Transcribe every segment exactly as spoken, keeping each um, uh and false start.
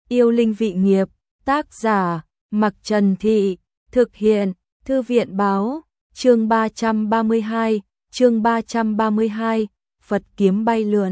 Yêu linh vị nghiệp, tác giả, Mặc Trần Thị, thực hiện, Thư viện báo, chương ba trăm ba mươi hai, chương ba trăm ba mươi hai, Phật kiếm bay lượn.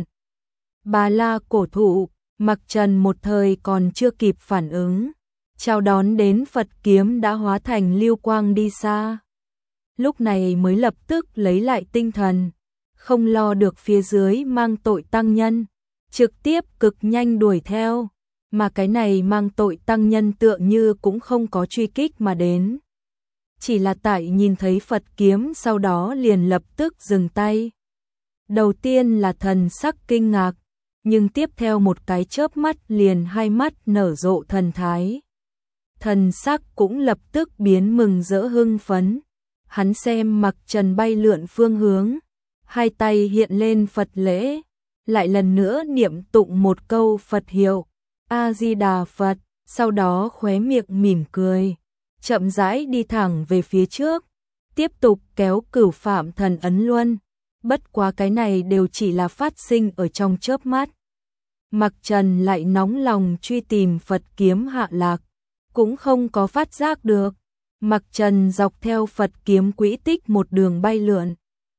Bà La cổ thụ, Mặc Trần một thời còn chưa kịp phản ứng, chào đón đến Phật kiếm đã hóa thành lưu quang đi xa. Lúc này mới lập tức lấy lại tinh thần, không lo được phía dưới mang tội tăng nhân, trực tiếp cực nhanh đuổi theo, mà cái này mang tội tăng nhân tựa như cũng không có truy kích mà đến. Chỉ là tại nhìn thấy Phật kiếm sau đó liền lập tức dừng tay. Đầu tiên là thần sắc kinh ngạc, nhưng tiếp theo một cái chớp mắt liền hai mắt nở rộ thần thái. Thần sắc cũng lập tức biến mừng rỡ hưng phấn. Hắn xem Mặc Trần bay lượn phương hướng, hai tay hiện lên Phật lễ, lại lần nữa niệm tụng một câu Phật hiệu, A-di-đà Phật, sau đó khóe miệng mỉm cười, chậm rãi đi thẳng về phía trước, tiếp tục kéo Cửu Phạm Thần ấn luân. Bất quá cái này đều chỉ là phát sinh ở trong chớp mắt. Mặc Trần lại nóng lòng truy tìm Phật kiếm hạ lạc, cũng không có phát giác được. Mặc Trần dọc theo Phật kiếm quỹ tích một đường bay lượn,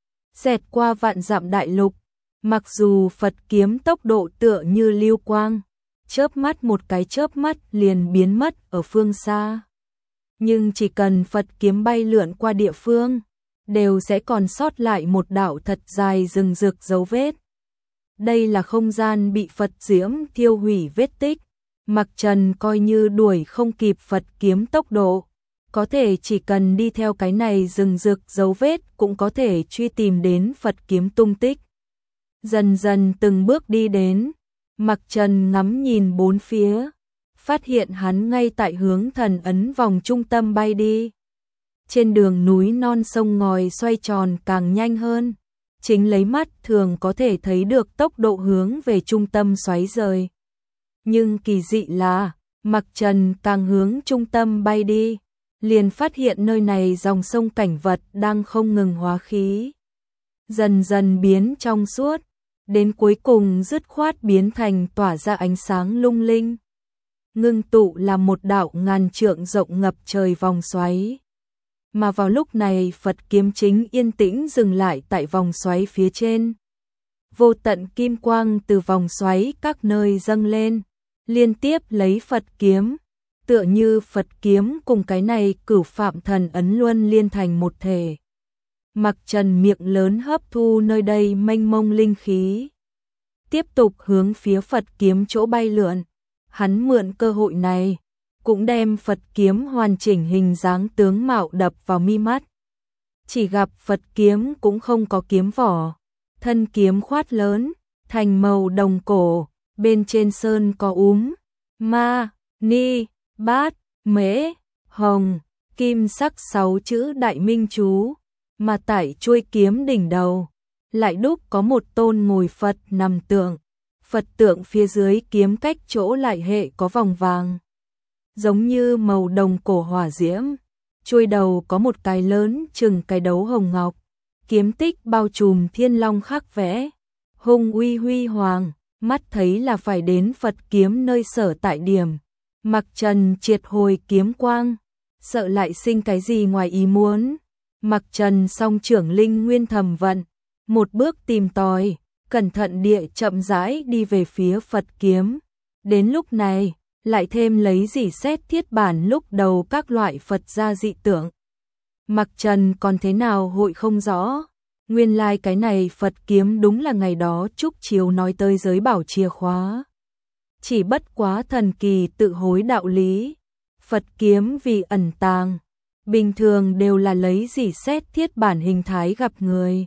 xẹt qua vạn dặm đại lục. Mặc dù Phật kiếm tốc độ tựa như lưu quang, chớp mắt một cái chớp mắt liền biến mất ở phương xa. Nhưng chỉ cần Phật kiếm bay lượn qua địa phương, đều sẽ còn sót lại một đạo thật dài rừng rực dấu vết. Đây là không gian bị Phật diễm thiêu hủy vết tích. Mặc Trần coi như đuổi không kịp Phật kiếm tốc độ, có thể chỉ cần đi theo cái này rừng rực dấu vết cũng có thể truy tìm đến Phật kiếm tung tích. Dần dần từng bước đi đến, Mặc Trần ngắm nhìn bốn phía, phát hiện hắn ngay tại hướng thần ấn vòng trung tâm bay đi. Trên đường núi non sông ngòi xoay tròn càng nhanh hơn, chính lấy mắt thường có thể thấy được tốc độ hướng về trung tâm xoáy rời. Nhưng kỳ dị là, Mặc Trần càng hướng trung tâm bay đi, liền phát hiện nơi này dòng sông cảnh vật đang không ngừng hóa khí, dần dần biến trong suốt, đến cuối cùng dứt khoát biến thành tỏa ra ánh sáng lung linh, ngưng tụ là một đạo ngàn trượng rộng ngập trời vòng xoáy. Mà vào lúc này Phật kiếm chính yên tĩnh dừng lại tại vòng xoáy phía trên. Vô tận kim quang từ vòng xoáy các nơi dâng lên, liên tiếp lấy Phật kiếm, tựa như Phật kiếm cùng cái này Cửu Phạm Thần ấn luân liên thành một thể. Mặc Trần miệng lớn hấp thu nơi đây mênh mông linh khí, tiếp tục hướng phía Phật kiếm chỗ bay lượn. Hắn mượn cơ hội này, cũng đem Phật kiếm hoàn chỉnh hình dáng tướng mạo đập vào mi mắt. Chỉ gặp Phật kiếm cũng không có kiếm vỏ, thân kiếm khoát lớn, thành màu đồng cổ, bên trên sơn có úm, ma, ni, bát, mễ, hồng, kim sắc sáu chữ đại minh chú, mà tại chuôi kiếm đỉnh đầu, lại đúc có một tôn ngồi Phật nằm tượng. Phật tượng phía dưới kiếm cách chỗ lại hệ có vòng vàng, giống như màu đồng cổ hỏa diễm, chuôi đầu có một cái lớn chừng cái đấu hồng ngọc, kiếm tích bao trùm thiên long khắc vẽ, hung uy huy hoàng, mắt thấy là phải đến Phật kiếm nơi sở tại điểm. Mặc Trần triệt hồi kiếm quang, sợ lại sinh cái gì ngoài ý muốn. Mặc Trần song trưởng linh nguyên thầm vận, một bước tìm tòi, cẩn thận địa chậm rãi đi về phía Phật kiếm. Đến lúc này, lại thêm lấy dỉ xét thiết bản lúc đầu các loại Phật gia dị tượng. Mặc Trần còn thế nào hội không rõ, nguyên lai like cái này Phật kiếm đúng là ngày đó Trúc Chiếu nói tới giới bảo chìa khóa. Chỉ bất quá thần kỳ tự hối đạo lý, Phật kiếm vì ẩn tàng, bình thường đều là lấy dỉ xét thiết bản hình thái gặp người.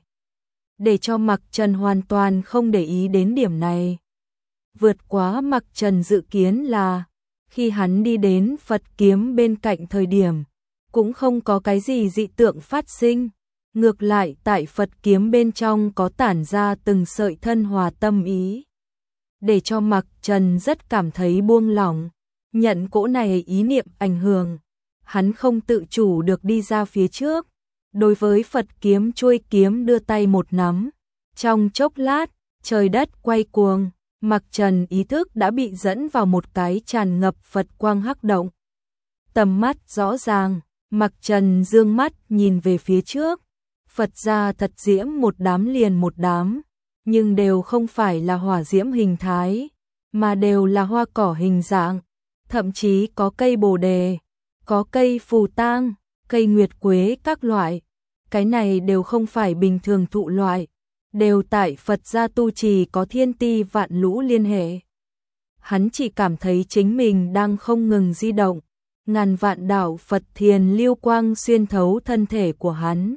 Để cho Mặc Trần hoàn toàn không để ý đến điểm này. Vượt quá Mặc Trần dự kiến là, khi hắn đi đến Phật kiếm bên cạnh thời điểm, cũng không có cái gì dị tượng phát sinh. Ngược lại tại Phật kiếm bên trong có tản ra từng sợi thân hòa tâm ý, để cho Mặc Trần rất cảm thấy buông lỏng. Nhận cỗ này ý niệm ảnh hưởng, hắn không tự chủ được đi ra phía trước, đối với Phật kiếm chuôi kiếm đưa tay một nắm. Trong chốc lát, trời đất quay cuồng, Mặc Trần ý thức đã bị dẫn vào một cái tràn ngập Phật quang hắc động. Tầm mắt rõ ràng, Mặc Trần dương mắt nhìn về phía trước. Phật ra thật diễm một đám liền một đám, nhưng đều không phải là hỏa diễm hình thái, mà đều là hoa cỏ hình dạng, thậm chí có cây bồ đề, có cây phù tang, cây nguyệt quế các loại. Cái này đều không phải bình thường thụ loại, đều tại Phật gia tu trì có thiên ti vạn lũ liên hệ. Hắn chỉ cảm thấy chính mình đang không ngừng di động, ngàn vạn đạo Phật thiền lưu quang xuyên thấu thân thể của hắn.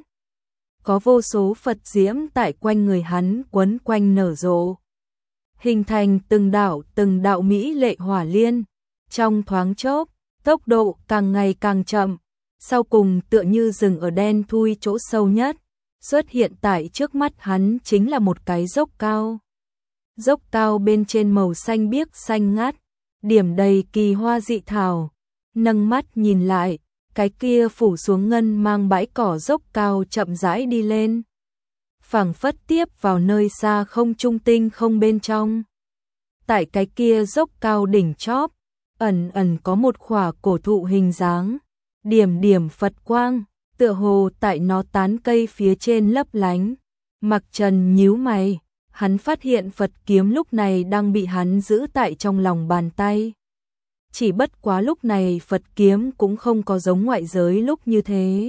Có vô số Phật diễm tại quanh người hắn quấn quanh nở rộ, hình thành từng đạo từng đạo mỹ lệ hỏa liên. Trong thoáng chốc, tốc độ càng ngày càng chậm, sau cùng tựa như dừng ở đen thui chỗ sâu nhất. Xuất hiện tại trước mắt hắn chính là một cái dốc cao. Dốc cao bên trên màu xanh biếc xanh ngát, điểm đầy kỳ hoa dị thảo. Nâng mắt nhìn lại, cái kia phủ xuống ngân mang bãi cỏ dốc cao chậm rãi đi lên. Phảng phất tiếp vào nơi xa không trung tinh không bên trong. Tại cái kia dốc cao đỉnh chóp, ẩn ẩn có một khỏa cổ thụ hình dáng, điểm điểm Phật quang, tựa hồ tại nó tán cây phía trên lấp lánh. Mặc Trần nhíu mày, hắn phát hiện Phật kiếm lúc này đang bị hắn giữ tại trong lòng bàn tay. Chỉ bất quá lúc này Phật kiếm cũng không có giống ngoại giới lúc như thế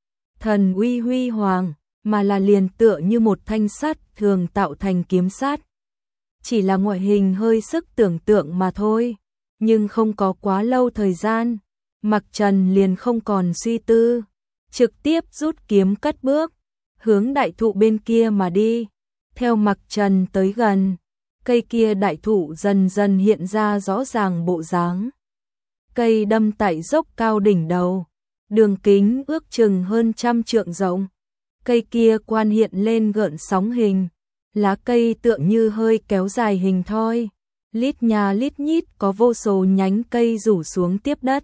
thần uy huy hoàng, mà là liền tựa như một thanh sắt thường tạo thành kiếm sắt. Chỉ là ngoại hình hơi sức tưởng tượng mà thôi, nhưng không có quá lâu thời gian, Mặc Trần liền không còn suy tư, trực tiếp rút kiếm cất bước, hướng đại thụ bên kia mà đi. Theo Mặc Trần tới gần, cây kia đại thụ dần dần hiện ra rõ ràng bộ dáng. Cây đâm tại dốc cao đỉnh đầu, đường kính ước chừng hơn trăm trượng rộng. Cây kia quan hiện lên gợn sóng hình, lá cây tựa như hơi kéo dài hình thoi, lít nhà lít nhít có vô số nhánh cây rủ xuống tiếp đất.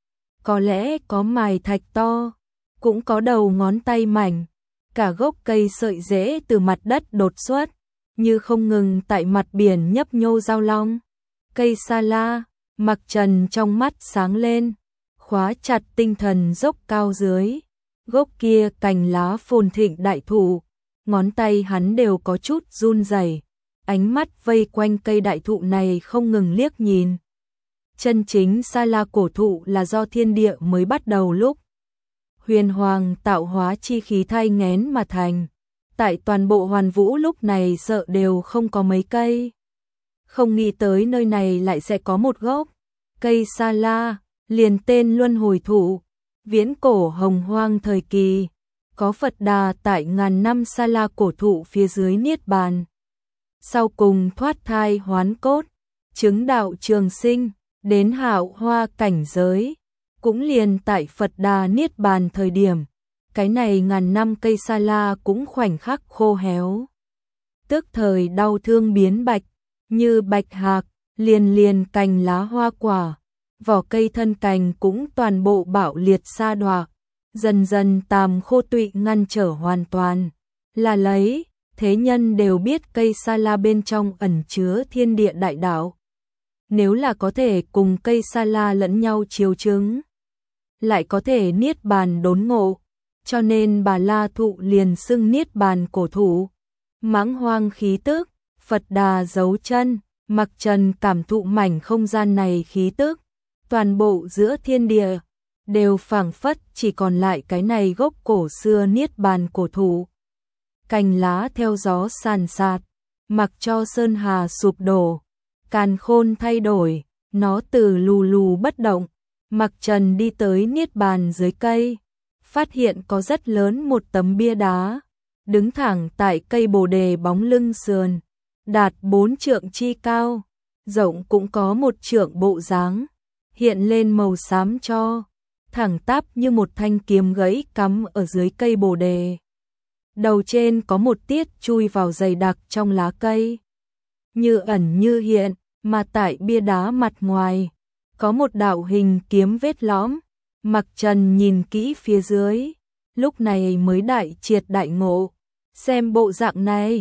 Có lẽ có mài thạch to, cũng có đầu ngón tay mảnh, cả gốc cây sợi rễ từ mặt đất đột xuất, như không ngừng tại mặt biển nhấp nhô giao long. Cây sa la, Mặc Trần trong mắt sáng lên, khóa chặt tinh thần dốc cao dưới. Gốc kia cành lá phồn thịnh đại thụ, ngón tay hắn đều có chút run rẩy, ánh mắt vây quanh cây đại thụ này không ngừng liếc nhìn. Chân chính sa la cổ thụ là do thiên địa mới bắt đầu lúc huyền hoàng tạo hóa chi khí thay nghén mà thành. Tại toàn bộ hoàn vũ lúc này sợ đều không có mấy cây. Không nghĩ tới nơi này lại sẽ có một gốc cây sa la, liền tên luân hồi thụ. Viễn cổ hồng hoang thời kỳ, có Phật Đà tại ngàn năm sa la cổ thụ phía dưới niết bàn. Sau cùng thoát thai hoán cốt, chứng đạo trường sinh, đến hạo hoa cảnh giới. Cũng liền tại Phật Đà niết bàn thời điểm, cái này ngàn năm cây sa la cũng khoảnh khắc khô héo. Tức thời đau thương biến bạch, như bạch hạc, liền liền cành lá hoa quả. Vỏ cây thân cành cũng toàn bộ bạo liệt sa đọa, dần dần tàm khô tụy ngăn trở hoàn toàn. Là lấy, thế nhân đều biết cây sa la bên trong ẩn chứa thiên địa đại đạo. Nếu là có thể cùng cây sa la lẫn nhau chiếu chứng, lại có thể niết bàn đốn ngộ, cho nên Bà La thụ liền xưng niết bàn cổ thụ. Mãng hoang khí tức, Phật Đà dấu chân, Mặc Trần cảm thụ mảnh không gian này khí tức. Toàn bộ giữa thiên địa đều phảng phất chỉ còn lại cái này gốc cổ xưa niết bàn cổ thụ. Cành lá theo gió sàn sạt, mặc cho sơn hà sụp đổ, càn khôn thay đổi, nó từ lù lù bất động. Mặc Trần đi tới niết bàn dưới cây, phát hiện có rất lớn một tấm bia đá, đứng thẳng tại cây bồ đề bóng lưng sườn, đạt bốn trượng chi cao, rộng cũng có một trượng bộ dáng. Hiện lên màu xám cho, thẳng tắp như một thanh kiếm gãy cắm ở dưới cây bồ đề. Đầu trên có một tiết chui vào dày đặc trong lá cây, như ẩn như hiện, mà tại bia đá mặt ngoài có một đạo hình kiếm vết lõm. Mặc Trần nhìn kỹ phía dưới, lúc này mới đại triệt đại ngộ, xem bộ dạng này,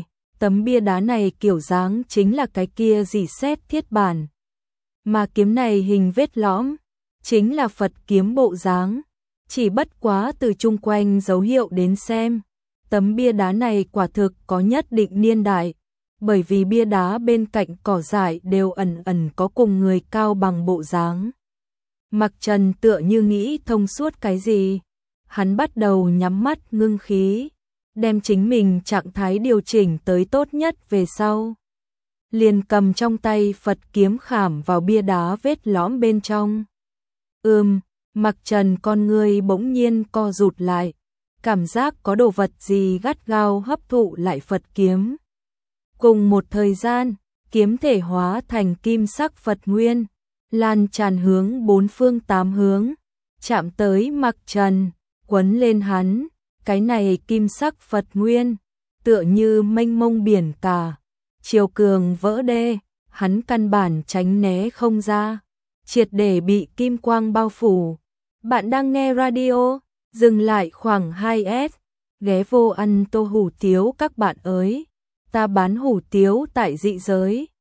Tấm bia đá này kiểu dáng chính là cái kia dì xét thiết bản. Mà kiếm này hình vết lõm, chính là Phật kiếm bộ dáng. Chỉ bất quá từ chung quanh dấu hiệu đến xem, tấm bia đá này quả thực có nhất định niên đại, bởi vì bia đá bên cạnh cỏ dại đều ẩn ẩn có cùng người cao bằng bộ dáng. Mặc Trần tựa như nghĩ thông suốt cái gì, hắn bắt đầu nhắm mắt ngưng khí, đem chính mình trạng thái điều chỉnh tới tốt nhất về sau. Liền cầm trong tay Phật kiếm khảm vào bia đá vết lõm bên trong. Ừm, Mặc Trần con người bỗng nhiên co rụt lại, cảm giác có đồ vật gì gắt gao hấp thụ lại Phật kiếm. Cùng một thời gian, kiếm thể hóa thành kim sắc Phật nguyên, lan tràn hướng bốn phương tám hướng, chạm tới Mặc Trần, quấn lên hắn. Cái này kim sắc Phật nguyên, tựa như mênh mông biển cả, chiều cường vỡ đê, hắn căn bản tránh né không ra, triệt để bị kim quang bao phủ. Bạn đang nghe radio, dừng lại khoảng hai S, ghé vô ăn tô hủ tiếu các bạn ơi, ta bán hủ tiếu tại dị giới.